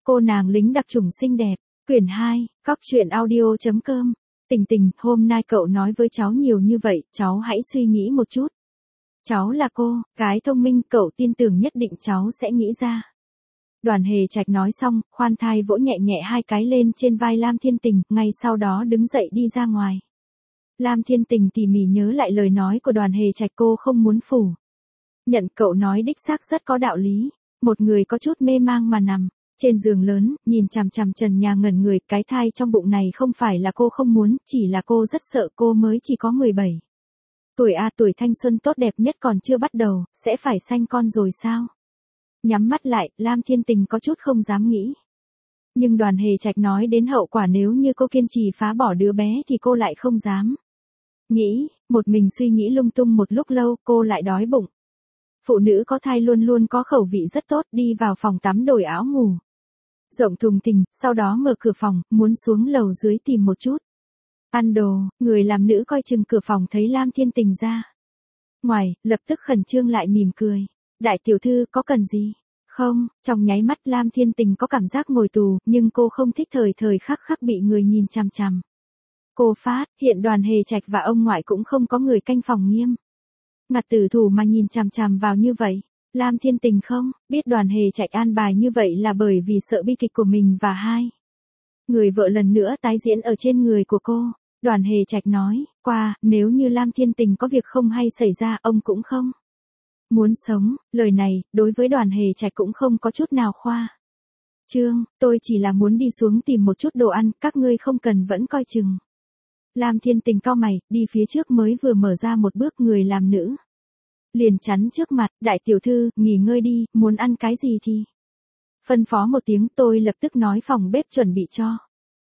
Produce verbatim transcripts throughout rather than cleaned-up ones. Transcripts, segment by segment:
Cô nàng lính đặc chủng xinh đẹp, quyển hai, cóc truyện audio chấm com. Tình Tình, hôm nay cậu nói với cháu nhiều như vậy, cháu hãy suy nghĩ một chút. Cháu là cô, gái thông minh, cậu tin tưởng nhất định cháu sẽ nghĩ ra. Đoàn Hề Trạch nói xong, khoan thai vỗ nhẹ nhẹ hai cái lên trên vai Lam Thiên Tình, ngay sau đó đứng dậy đi ra ngoài. Lam Thiên Tình tỉ mỉ nhớ lại lời nói của Đoàn Hề Trạch, cô không muốn phủ nhận, cậu nói đích xác rất có đạo lý. Một người có chút mê mang mà nằm trên giường lớn, nhìn chằm chằm trần nhà ngẩn người, cái thai trong bụng này không phải là cô không muốn, chỉ là cô rất sợ, cô mới chỉ có mười bảy tuổi a, tuổi thanh xuân tốt đẹp nhất còn chưa bắt đầu, sẽ phải sanh con rồi sao? Nhắm mắt lại, Lam Thiên Tình có chút không dám nghĩ. Nhưng Đoàn Hề Trạch nói đến hậu quả nếu như cô kiên trì phá bỏ đứa bé thì cô lại không dám nghĩ, một mình suy nghĩ lung tung một lúc lâu, cô lại đói bụng. Phụ nữ có thai luôn luôn có khẩu vị rất tốt, đi vào phòng tắm đổi áo ngủ rộng thùng thình, sau đó mở cửa phòng, muốn xuống lầu dưới tìm một chút ăn đồ. Người làm nữ coi chừng cửa phòng thấy Lam Thiên Tình ra ngoài, lập tức khẩn trương lại mỉm cười. Đại tiểu thư, có cần gì? Không, trong nháy mắt Lam Thiên Tình có cảm giác ngồi tù, nhưng cô không thích thời thời khắc khắc bị người nhìn chằm chằm. Cô phát hiện Đoàn Hề Trạch và ông ngoại cũng không có người canh phòng nghiêm ngặt tử thủ mà nhìn chằm chằm vào như vậy. Lam Thiên Tình không biết Đoàn Hề Trạch an bài như vậy là bởi vì sợ bi kịch của mình và hai người vợ lần nữa tái diễn ở trên người của cô. Đoàn Hề Trạch nói qua, nếu như Lam Thiên Tình có việc không hay xảy ra, ông cũng không muốn sống. Lời này, đối với Đoàn Hề Trạch cũng không có chút nào khoa trương. Tôi chỉ là muốn đi xuống tìm một chút đồ ăn, các ngươi không cần vẫn coi chừng. Lam Thiên Tình cau mày, đi phía trước mới vừa mở ra một bước, người làm nữ liền chắn trước mặt. Đại tiểu thư, nghỉ ngơi đi, muốn ăn cái gì thì phân phó một tiếng, tôi lập tức nói phòng bếp chuẩn bị cho.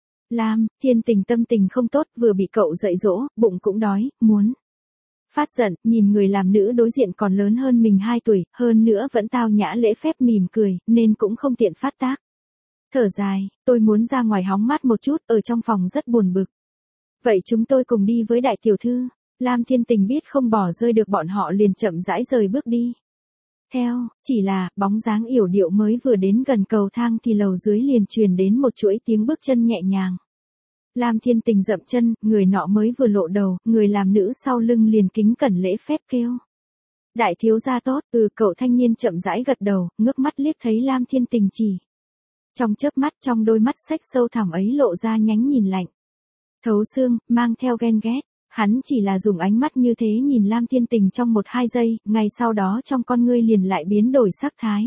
Lam Thiên Tình tâm tình không tốt, vừa bị cậu dạy dỗ, bụng cũng đói, muốn phát giận, nhìn người làm nữ đối diện còn lớn hơn mình hai tuổi, hơn nữa vẫn tao nhã lễ phép mỉm cười, nên cũng không tiện phát tác. Thở dài, tôi muốn ra ngoài hóng mát một chút, ở trong phòng rất buồn bực. Vậy chúng tôi cùng đi với đại tiểu thư. Lam Thiên Tình biết không bỏ rơi được bọn họ liền chậm rãi rời bước đi theo, chỉ là, bóng dáng yểu điệu mới vừa đến gần cầu thang thì lầu dưới liền truyền đến một chuỗi tiếng bước chân nhẹ nhàng. Lam Thiên Tình dậm chân, người nọ mới vừa lộ đầu, người làm nữ sau lưng liền kính cẩn lễ phép kêu. Đại thiếu gia tốt, ừ, cậu thanh niên chậm rãi gật đầu, ngước mắt liếc thấy Lam Thiên Tình chỉ. Trong chớp mắt, trong đôi mắt sách sâu thẳm ấy lộ ra nhánh nhìn lạnh thấu xương, mang theo ghen ghét. Hắn chỉ là dùng ánh mắt như thế nhìn Lam Thiên Tình trong một hai giây, ngay sau đó trong con ngươi liền lại biến đổi sắc thái.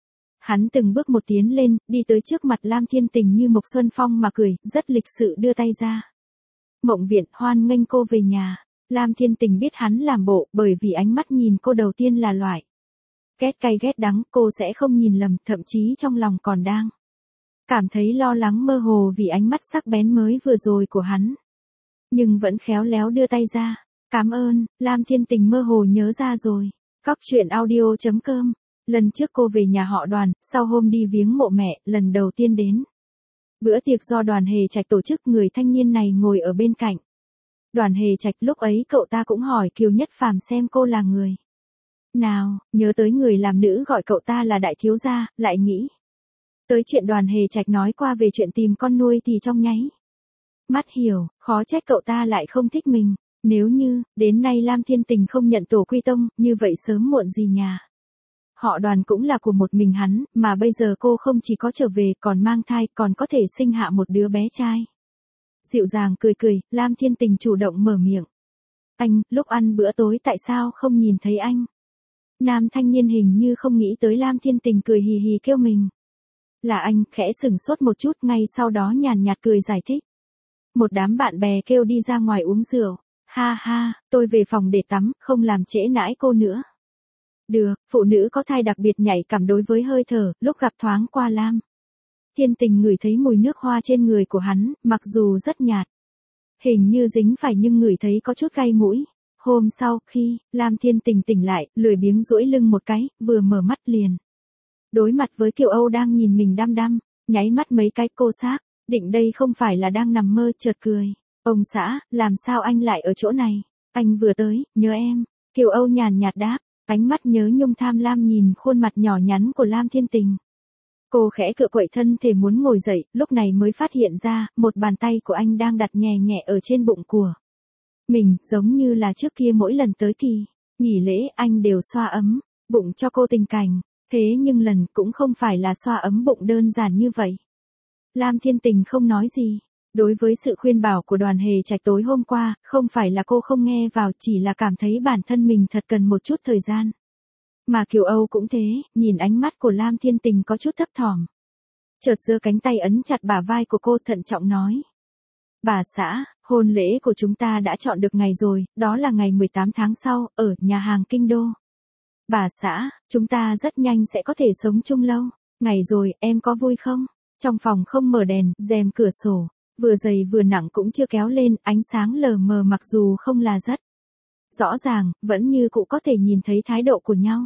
Hắn từng bước một tiến lên, đi tới trước mặt Lam Thiên Tình như một xuân phong mà cười, rất lịch sự đưa tay ra. Mộng viện, hoan nghênh cô về nhà. Lam Thiên Tình biết hắn làm bộ, bởi vì ánh mắt nhìn cô đầu tiên là loại ghét cay ghét đắng, cô sẽ không nhìn lầm, thậm chí trong lòng còn đang cảm thấy lo lắng mơ hồ vì ánh mắt sắc bén mới vừa rồi của hắn. Nhưng vẫn khéo léo đưa tay ra. Cảm ơn. Lam Thiên Tình mơ hồ nhớ ra rồi. Cóc truyện audio chấm com. Lần trước cô về nhà họ Đoàn, sau hôm đi viếng mộ mẹ, lần đầu tiên đến bữa tiệc do Đoàn Hề Trạch tổ chức, người thanh niên này ngồi ở bên cạnh Đoàn Hề Trạch, lúc ấy cậu ta cũng hỏi Kiều Nhất Phàm xem cô là người nào, nhớ tới người làm nữ gọi cậu ta là đại thiếu gia, lại nghĩ tới chuyện Đoàn Hề Trạch nói qua về chuyện tìm con nuôi thì trong nháy mắt hiểu, khó trách cậu ta lại không thích mình. Nếu như, đến nay Lam Thiên Tình không nhận tổ quy tông, như vậy sớm muộn gì nhà họ Đoàn cũng là của một mình hắn, mà bây giờ cô không chỉ có trở về, còn mang thai, còn có thể sinh hạ một đứa bé trai. Dịu dàng cười cười, Lam Thiên Tình chủ động mở miệng. Anh, lúc ăn bữa tối tại sao không nhìn thấy anh? Nam thanh niên hình như không nghĩ tới Lam Thiên Tình cười hì hì kêu mình là anh, khẽ sừng sốt một chút, ngay sau đó nhàn nhạt cười giải thích. Một đám bạn bè kêu đi ra ngoài uống rượu. Ha ha, tôi về phòng để tắm, không làm trễ nãi cô nữa. Được, phụ nữ có thai đặc biệt nhạy cảm đối với hơi thở, lúc gặp thoáng qua Lam Thiên Tình ngửi thấy mùi nước hoa trên người của hắn, mặc dù rất nhạt, hình như dính phải nhưng ngửi thấy có chút gai mũi. Hôm sau, khi Lam Thiên Tình tỉnh lại, lười biếng duỗi lưng một cái, vừa mở mắt liền đối mặt với Kiều Âu đang nhìn mình đăm đăm, nháy mắt mấy cái cô xác định đây không phải là đang nằm mơ, chợt cười. Ông xã, làm sao anh lại ở chỗ này? Anh vừa tới, nhớ em. Kiều Âu nhàn nhạt đáp, ánh mắt nhớ nhung tham lam nhìn khuôn mặt nhỏ nhắn của Lam Thiên Tình. Cô khẽ cựa quậy thân thể muốn ngồi dậy, lúc này mới phát hiện ra, một bàn tay của anh đang đặt nhẹ nhẹ ở trên bụng của mình, giống như là trước kia mỗi lần tới kỳ nghỉ lễ anh đều xoa ấm bụng cho cô tình cảnh. Thế nhưng lần cũng không phải là xoa ấm bụng đơn giản như vậy. Lam Thiên Tình không nói gì. Đối với sự khuyên bảo của Đoàn Hề Trạch tối hôm qua, không phải là cô không nghe vào, chỉ là cảm thấy bản thân mình thật cần một chút thời gian. Mà Kiều Âu cũng thế, nhìn ánh mắt của Lam Thiên Tình có chút thấp thỏm. Chợt giơ cánh tay ấn chặt bả vai của cô, thận trọng nói. Bà xã, hôn lễ của chúng ta đã chọn được ngày rồi, đó là ngày mười tám tháng sau, ở nhà hàng Kinh Đô. Bà xã, chúng ta rất nhanh sẽ có thể sống chung lâu. Ngày rồi, em có vui không? Trong phòng không mở đèn, rèm cửa sổ, vừa dày vừa nặng cũng chưa kéo lên, ánh sáng lờ mờ mặc dù không là rất rõ ràng, vẫn như cụ có thể nhìn thấy thái độ của nhau.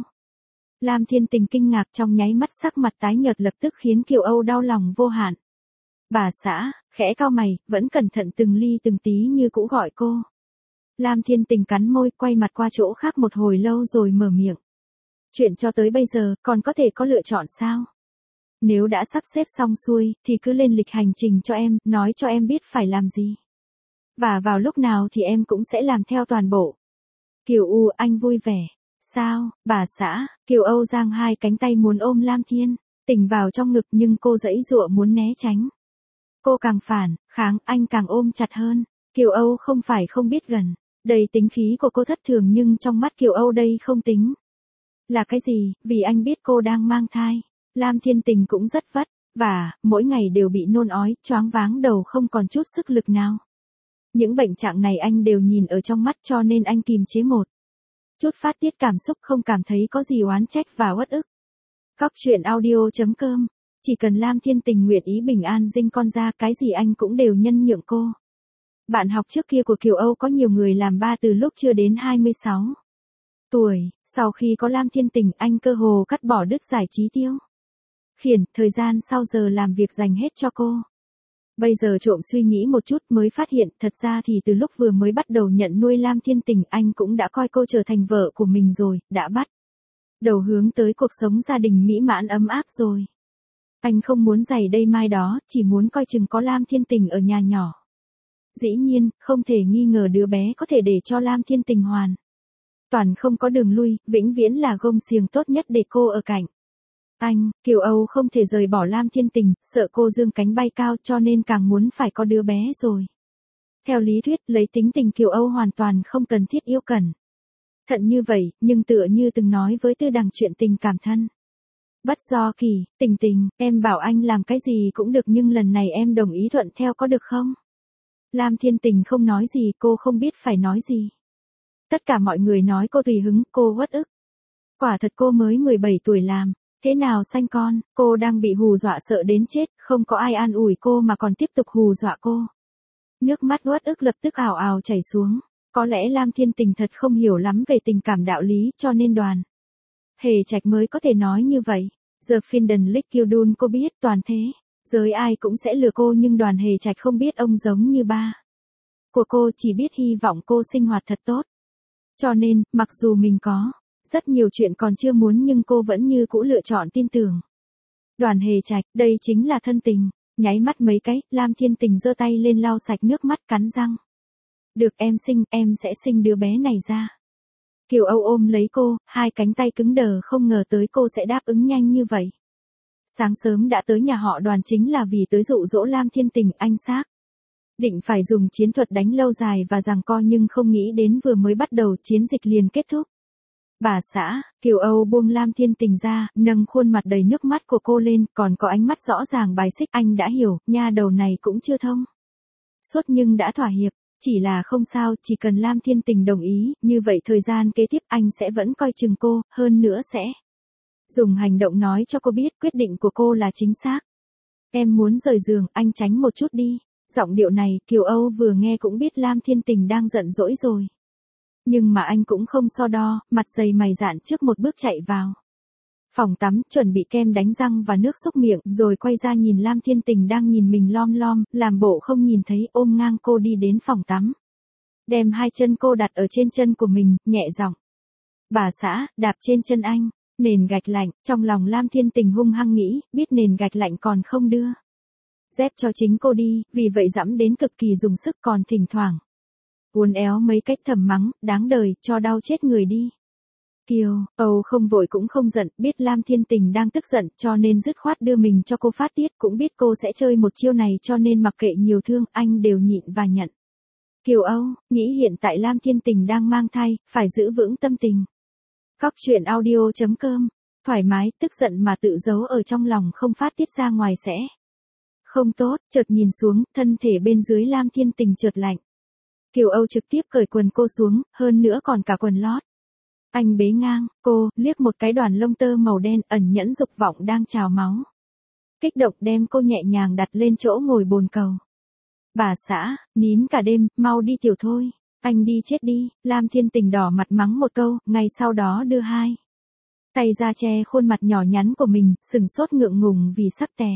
Lam Thiên Tình kinh ngạc, trong nháy mắt sắc mặt tái nhợt lập tức khiến Kiều Âu đau lòng vô hạn. Bà xã, khẽ cau mày, vẫn cẩn thận từng ly từng tí như cũ gọi cô. Lam Thiên Tình cắn môi, quay mặt qua chỗ khác một hồi lâu rồi mở miệng. Chuyện cho tới bây giờ, còn có thể có lựa chọn sao? Nếu đã sắp xếp xong xuôi, thì cứ lên lịch hành trình cho em, nói cho em biết phải làm gì. Và vào lúc nào thì em cũng sẽ làm theo toàn bộ. Kiều U, anh vui vẻ. Sao, bà xã? Kiều Âu giang hai cánh tay muốn ôm Lam Thiên Tình vào trong ngực, nhưng cô giãy giụa muốn né tránh. Cô càng phản kháng, anh càng ôm chặt hơn. Kiều Âu không phải không biết gần. Đầy tính khí của cô thất thường, nhưng trong mắt Kiều Âu đây không tính là cái gì, vì anh biết cô đang mang thai. Lam Thiên Tình cũng rất vất vả, mỗi ngày đều bị nôn ói, choáng váng đầu, không còn chút sức lực nào. Những bệnh trạng này anh đều nhìn ở trong mắt, cho nên anh kìm chế một chút phát tiết cảm xúc, không cảm thấy có gì oán trách và uất ức. Cóc truyện audio chấm com. Chỉ cần Lam Thiên Tình nguyện ý bình an sinh con ra, cái gì anh cũng đều nhân nhượng cô. Bạn học trước kia của Kiều Âu có nhiều người làm ba từ lúc chưa đến hai mươi sáu tuổi, sau khi có Lam Thiên Tình, anh cơ hồ cắt bỏ đứt giải trí tiêu khiển, thời gian sau giờ làm việc dành hết cho cô. Bây giờ trộm suy nghĩ một chút mới phát hiện, thật ra thì từ lúc vừa mới bắt đầu nhận nuôi Lam Thiên Tình, anh cũng đã coi cô trở thành vợ của mình rồi, đã bắt đầu hướng tới cuộc sống gia đình mỹ mãn ấm áp rồi. Anh không muốn giày đây mai đó, chỉ muốn coi chừng có Lam Thiên Tình ở nhà nhỏ. Dĩ nhiên, không thể nghi ngờ đứa bé có thể để cho Lam Thiên Tình hoàn toàn không có đường lui, vĩnh viễn là gông xiềng tốt nhất để cô ở cạnh anh. Kiều Âu không thể rời bỏ Lam Thiên Tình, sợ cô dương cánh bay cao, cho nên càng muốn phải có đứa bé rồi. Theo lý thuyết, lấy tính tình Kiều Âu hoàn toàn không cần thiết yêu cẩn thận như vậy, nhưng tựa như từng nói với Tư Đằng chuyện tình cảm thân bất do kỳ. Tình Tình, em bảo anh làm cái gì cũng được, nhưng lần này em đồng ý thuận theo có được không? Lam Thiên Tình không nói gì, cô không biết phải nói gì. Tất cả mọi người nói cô tùy hứng, cô uất ức. Quả thật cô mới mười bảy tuổi làm thế nào sanh con, cô đang bị hù dọa sợ đến chết, không có ai an ủi cô mà còn tiếp tục hù dọa cô. Nước mắt uất ức lập tức ào ào chảy xuống. Có lẽ Lam Thiên Tình thật không hiểu lắm về tình cảm đạo lý, cho nên Đoàn Hề Trạch mới có thể nói như vậy. Giờ phiên đần Lick Kiêu Đun cô biết toàn thế giới ai cũng sẽ lừa cô, nhưng Đoàn Hề Trạch không biết ông giống như ba của cô, chỉ biết hy vọng cô sinh hoạt thật tốt. Cho nên, mặc dù mình có rất nhiều chuyện còn chưa muốn, nhưng cô vẫn như cũ lựa chọn tin tưởng Đoàn Hề Trạch, đây chính là thân tình. Nháy mắt mấy cái, Lam Thiên Tình giơ tay lên lau sạch nước mắt, cắn răng. Được, em sinh, em sẽ sinh đứa bé này ra. Kiều Âu ôm lấy cô, hai cánh tay cứng đờ, không ngờ tới cô sẽ đáp ứng nhanh như vậy. Sáng sớm đã tới nhà họ Đoàn chính là vì tới dụ dỗ Lam Thiên Tình, anh xác định phải dùng chiến thuật đánh lâu dài và giằng co, nhưng không nghĩ đến vừa mới bắt đầu chiến dịch liền kết thúc. Bà xã, Kiều Âu buông Lam Thiên Tình ra, nâng khuôn mặt đầy nước mắt của cô lên, còn có ánh mắt rõ ràng bài xích. Anh đã hiểu, nha đầu này cũng chưa thông suốt nhưng đã thỏa hiệp. Chỉ là không sao, chỉ cần Lam Thiên Tình đồng ý, như vậy thời gian kế tiếp anh sẽ vẫn coi chừng cô, hơn nữa sẽ dùng hành động nói cho cô biết quyết định của cô là chính xác. Em muốn rời giường, anh tránh một chút đi. Giọng điệu này, Kiều Âu vừa nghe cũng biết Lam Thiên Tình đang giận dỗi rồi. Nhưng mà anh cũng không so đo, mặt dày mày dạn trước một bước chạy vào phòng tắm, chuẩn bị kem đánh răng và nước xúc miệng, rồi quay ra nhìn Lam Thiên Tình đang nhìn mình lom lom, làm bộ không nhìn thấy, ôm ngang cô đi đến phòng tắm. Đem hai chân cô đặt ở trên chân của mình, nhẹ giọng. Bà xã, đạp trên chân anh. Nền gạch lạnh, trong lòng Lam Thiên Tình hung hăng nghĩ, biết nền gạch lạnh còn không đưa dép cho chính cô đi, vì vậy dẫm đến cực kỳ dùng sức còn thỉnh thoảng uốn éo mấy cách thầm mắng, đáng đời, cho đau chết người đi. Kiều, Âu không vội cũng không giận, biết Lam Thiên Tình đang tức giận cho nên dứt khoát đưa mình cho cô phát tiết, cũng biết cô sẽ chơi một chiêu này cho nên mặc kệ nhiều thương, anh đều nhịn và nhận. Kiều Âu, nghĩ hiện tại Lam Thiên Tình đang mang thai, phải giữ vững tâm tình. Cóc truyện audio chấm com, thoải mái, tức giận mà tự giấu ở trong lòng không phát tiết ra ngoài sẽ không tốt, chợt nhìn xuống, thân thể bên dưới Lam Thiên Tình chợt lạnh. Kiều Âu trực tiếp cởi quần cô xuống, hơn nữa còn cả quần lót. Anh bế ngang, cô, liếc một cái đoàn lông tơ màu đen ẩn nhẫn dục vọng đang trào máu. Kích động đem cô nhẹ nhàng đặt lên chỗ ngồi bồn cầu. Bà xã, nín cả đêm, mau đi tiểu thôi, anh đi chết đi, Lam Thiên Tình đỏ mặt mắng một câu, ngay sau đó đưa hai tay ra che khuôn mặt nhỏ nhắn của mình, sừng sốt ngượng ngùng vì sắp tè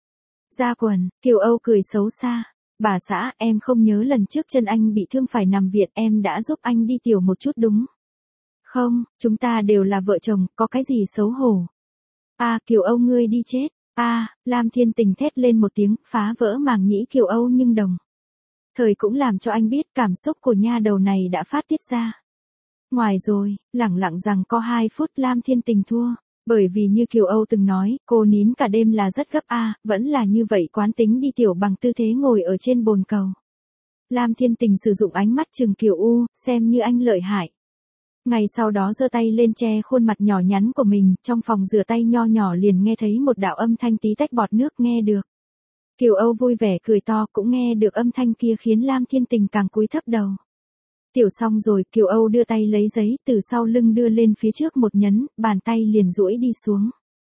ra quần. Kiều Âu cười xấu xa. Bà xã, em không nhớ lần trước chân anh bị thương phải nằm viện, em đã giúp anh đi tiểu một chút đúng không, chúng ta đều là vợ chồng, có cái gì xấu hổ. À, Kiều Âu ngươi đi chết. À, Lam Thiên Tình thét lên một tiếng, phá vỡ màng nhĩ Kiều Âu nhưng đồng thời cũng làm cho anh biết cảm xúc của nha đầu này đã phát tiết ra ngoài rồi, lẳng lặng rằng có hai phút Lam Thiên Tình thua. Bởi vì như Kiều Âu từng nói, cô nín cả đêm là rất gấp a, à, vẫn là như vậy quán tính đi tiểu bằng tư thế ngồi ở trên bồn cầu. Lam Thiên Tình sử dụng ánh mắt trừng Kiều U, xem như anh lợi hại. Ngày sau đó giơ tay lên che khuôn mặt nhỏ nhắn của mình, trong phòng rửa tay nho nhỏ liền nghe thấy một đạo âm thanh tí tách bọt nước nghe được. Kiều Âu vui vẻ cười to cũng nghe được âm thanh kia khiến Lam Thiên Tình càng cúi thấp đầu. Tiểu xong rồi, Kiều Âu đưa tay lấy giấy từ sau lưng đưa lên phía trước một nhấn, bàn tay liền duỗi đi xuống.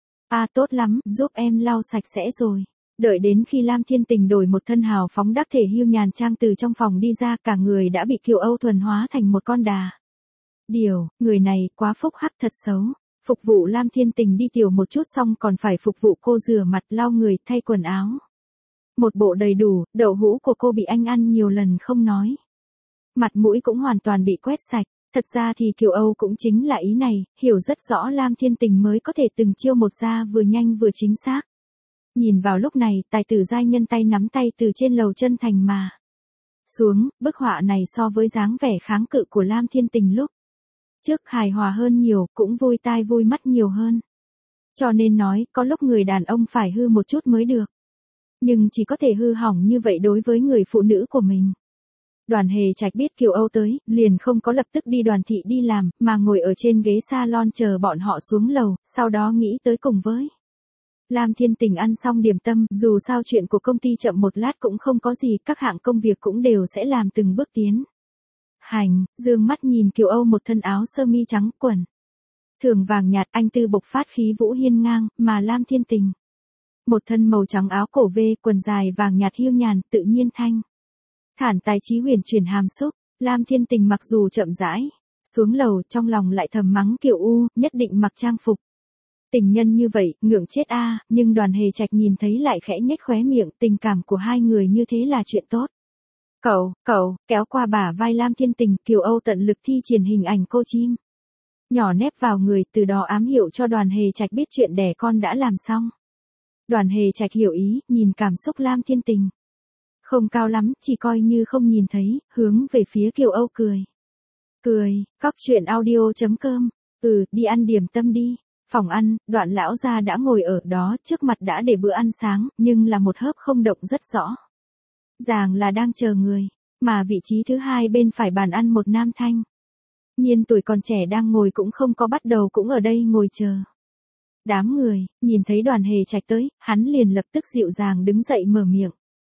À tốt lắm, giúp em lau sạch sẽ rồi. Đợi đến khi Lam Thiên Tình đổi một thân hào phóng đắc thể hiu nhàn trang từ trong phòng đi ra, cả người đã bị Kiều Âu thuần hóa thành một con đà. Điều, người này quá phúc hắc thật xấu. Phục vụ Lam Thiên Tình đi tiểu một chút xong còn phải phục vụ cô rửa mặt, lau người, thay quần áo. Một bộ đầy đủ, đậu hũ của cô bị anh ăn nhiều lần không nói. Mặt mũi cũng hoàn toàn bị quét sạch. Thật ra thì Kiều Âu cũng chính là ý này, hiểu rất rõ Lam Thiên Tình mới có thể từng chiêu một ra vừa nhanh vừa chính xác. Nhìn vào lúc này, tài tử giai nhân tay nắm tay từ trên lầu chân thành mà xuống, bức họa này so với dáng vẻ kháng cự của Lam Thiên Tình lúc trước hài hòa hơn nhiều, cũng vui tai vui mắt nhiều hơn. Cho nên nói, có lúc người đàn ông phải hư một chút mới được. Nhưng chỉ có thể hư hỏng như vậy đối với người phụ nữ của mình. Đoàn Hề Trạch biết Kiều Âu tới, liền không có lập tức đi đoàn thị đi làm, mà ngồi ở trên ghế salon chờ bọn họ xuống lầu, sau đó nghĩ tới cùng với Lam Thiên Tình ăn xong điểm tâm, dù sao chuyện của công ty chậm một lát cũng không có gì, các hạng công việc cũng đều sẽ làm từng bước tiến hành. Dương mắt nhìn Kiều Âu một thân áo sơ mi trắng, quần thường vàng nhạt, anh tư bộc phát khí vũ hiên ngang, mà Lam Thiên Tình một thân màu trắng áo cổ V, quần dài vàng nhạt hiu nhàn, tự nhiên thanh thản tài trí huyền chuyển hàm xúc. Lam Thiên Tình mặc dù chậm rãi xuống lầu, trong lòng lại thầm mắng Kiều U, nhất định mặc trang phục tình nhân như vậy, ngượng chết a. À, nhưng Đoàn Hề Trạch nhìn thấy lại khẽ nhếch khóe miệng, tình cảm của hai người như thế là chuyện tốt. Cậu, cậu, kéo qua bả vai Lam Thiên Tình, Kiều Âu tận lực thi triển hình ảnh cô chim nhỏ nép vào người, từ đó ám hiệu cho Đoàn Hề Trạch biết chuyện đẻ con đã làm xong. Đoàn Hề Trạch hiểu ý, nhìn cảm xúc Lam Thiên Tình không cao lắm, chỉ coi như không nhìn thấy, hướng về phía Kiều Âu cười. Cười, cóc truyện audio chấm com. Ừ, đi ăn điểm tâm đi. Phòng ăn, Đoạn lão gia đã ngồi ở đó, trước mặt đã để bữa ăn sáng, nhưng là một hớp không động rất rõ ràng là đang chờ người, mà vị trí thứ hai bên phải bàn ăn một nam thanh niên tuổi còn trẻ đang ngồi cũng không có bắt đầu cũng ở đây ngồi chờ. Đám người, nhìn thấy Đoàn Hề Trạch tới, hắn liền lập tức dịu dàng đứng dậy mở miệng.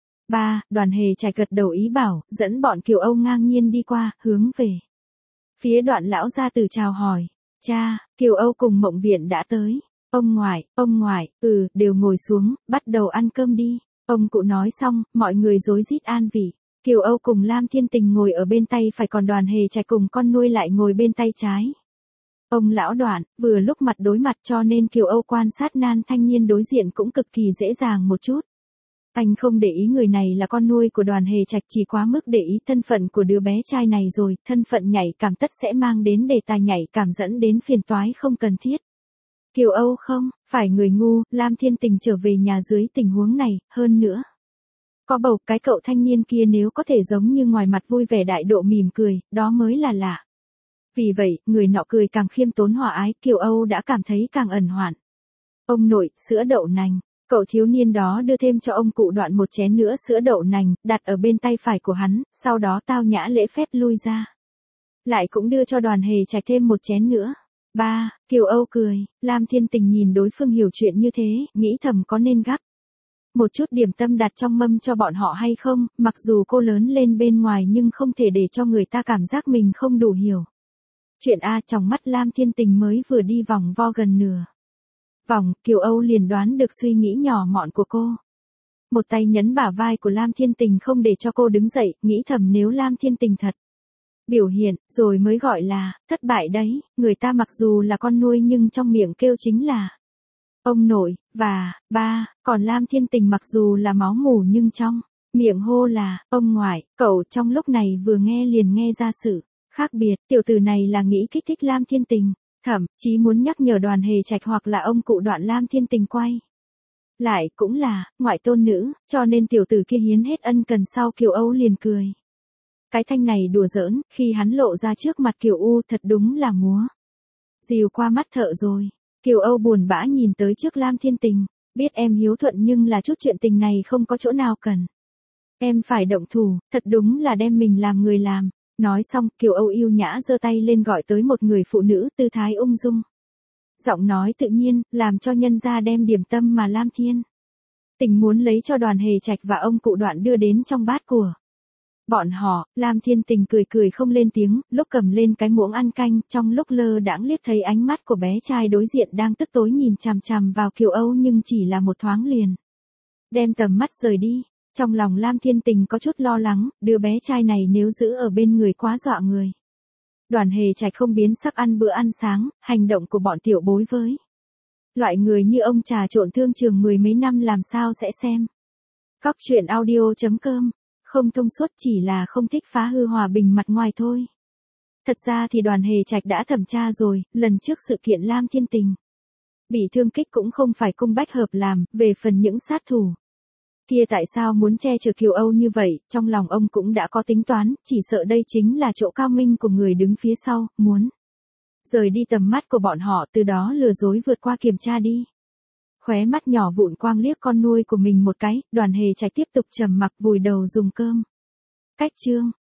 Ba, Đoàn Hề Trạch gật đầu ý bảo, dẫn bọn Kiều Âu ngang nhiên đi qua, hướng về phía Đoạn lão gia tử chào hỏi. Cha, Kiều Âu cùng Mộng Viện đã tới. Ông ngoại, ông ngoại, ừ, đều ngồi xuống, bắt đầu ăn cơm đi. Ông cụ nói xong, mọi người rối rít an vị. Kiều Âu cùng Lam Thiên Tình ngồi ở bên tay phải, còn Đoàn Hề Trạch cùng con nuôi lại ngồi bên tay trái. Ông lão Đoạn, vừa lúc mặt đối mặt cho nên Kiều Âu quan sát nan thanh niên đối diện cũng cực kỳ dễ dàng một chút. Anh không để ý người này là con nuôi của Đoàn Hề Trạch, chỉ quá mức để ý thân phận của đứa bé trai này rồi, thân phận nhạy cảm tất sẽ mang đến đề tài nhạy cảm dẫn đến phiền toái không cần thiết. Kiều Âu không, phải người ngu, Lam Thiên Tình trở về nhà dưới tình huống này, hơn nữa. Có bầu, cái cậu thanh niên kia nếu có thể giống như ngoài mặt vui vẻ đại độ mỉm cười, đó mới là lạ. Vì vậy, người nọ cười càng khiêm tốn hòa ái, Kiều Âu đã cảm thấy càng ẩn hoạn. Ông nội, sữa đậu nành. Cậu thiếu niên đó đưa thêm cho ông cụ Đoạn một chén nữa sữa đậu nành, đặt ở bên tay phải của hắn, sau đó tao nhã lễ phép lui ra. Lại cũng đưa cho Đoàn Hề Trạch thêm một chén nữa. Ba, Kiều Âu cười, Lam Thiên Tình nhìn đối phương hiểu chuyện như thế, nghĩ thầm có nên gắp một chút điểm tâm đặt trong mâm cho bọn họ hay không, mặc dù cô lớn lên bên ngoài nhưng không thể để cho người ta cảm giác mình không đủ hiểu. Chuyện A, trong mắt Lam Thiên Tình mới vừa đi vòng vo gần nửa vòng, Kiều Âu liền đoán được suy nghĩ nhỏ mọn của cô. Một tay nhấn bả vai của Lam Thiên Tình không để cho cô đứng dậy, nghĩ thầm nếu Lam Thiên Tình thật biểu hiện, rồi mới gọi là thất bại đấy, người ta mặc dù là con nuôi nhưng trong miệng kêu chính là ông nội, và, ba, còn Lam Thiên Tình mặc dù là máu mủ nhưng trong miệng hô là ông ngoại, cậu trong lúc này vừa nghe liền nghe ra sự khác biệt, tiểu tử này là nghĩ kích thích Lam Thiên Tình, thậm chí muốn nhắc nhở Đoàn Hề Trạch hoặc là ông cụ Đoạn Lam Thiên Tình quay lại cũng là ngoại tôn nữ, cho nên tiểu tử kia hiến hết ân cần sau Kiều Âu liền cười. Cái thanh này đùa giỡn, khi hắn lộ ra trước mặt Kiều U thật đúng là múa dìu qua mắt thợ rồi. Kiều Âu buồn bã nhìn tới trước Lam Thiên Tình, biết em hiếu thuận nhưng là chút chuyện tình này không có chỗ nào cần. Em phải động thủ, thật đúng là đem mình làm người làm. Nói xong, Kiều Âu yêu nhã giơ tay lên gọi tới một người phụ nữ tư thái ung dung. Giọng nói tự nhiên, làm cho nhân gia đem điểm tâm mà Lam Thiên Tình muốn lấy cho Đoàn Hề Trạch và ông cụ Đoạn đưa đến trong bát của bọn họ. Lam Thiên Tình cười cười không lên tiếng, lúc cầm lên cái muỗng ăn canh, trong lúc lơ đãng liếc thấy ánh mắt của bé trai đối diện đang tức tối nhìn chằm chằm vào Kiều Âu nhưng chỉ là một thoáng liền đem tầm mắt rời đi. Trong lòng Lam Thiên Tình có chút lo lắng, đứa bé trai này nếu giữ ở bên người quá dọa người. Đoàn Hề Trạch không biến sắc ăn bữa ăn sáng, hành động của bọn tiểu bối với loại người như ông trà trộn thương trường mười mấy năm làm sao sẽ xem. Cóc truyện audio chấm com. Không thông suốt chỉ là không thích phá hư hòa bình mặt ngoài thôi. Thật ra thì Đoàn Hề Trạch đã thẩm tra rồi, lần trước sự kiện Lam Thiên Tình bị thương kích cũng không phải cung bách hợp làm, về phần những sát thủ kia tại sao muốn che chở Kiều Âu như vậy, trong lòng ông cũng đã có tính toán, chỉ sợ đây chính là chỗ cao minh của người đứng phía sau, muốn rời đi tầm mắt của bọn họ, từ đó lừa dối vượt qua kiểm tra đi. Khóe mắt nhỏ vụn quang liếc con nuôi của mình một cái, Đoàn Hề Trạch tiếp tục trầm mặc vùi đầu dùng cơm. Cách chương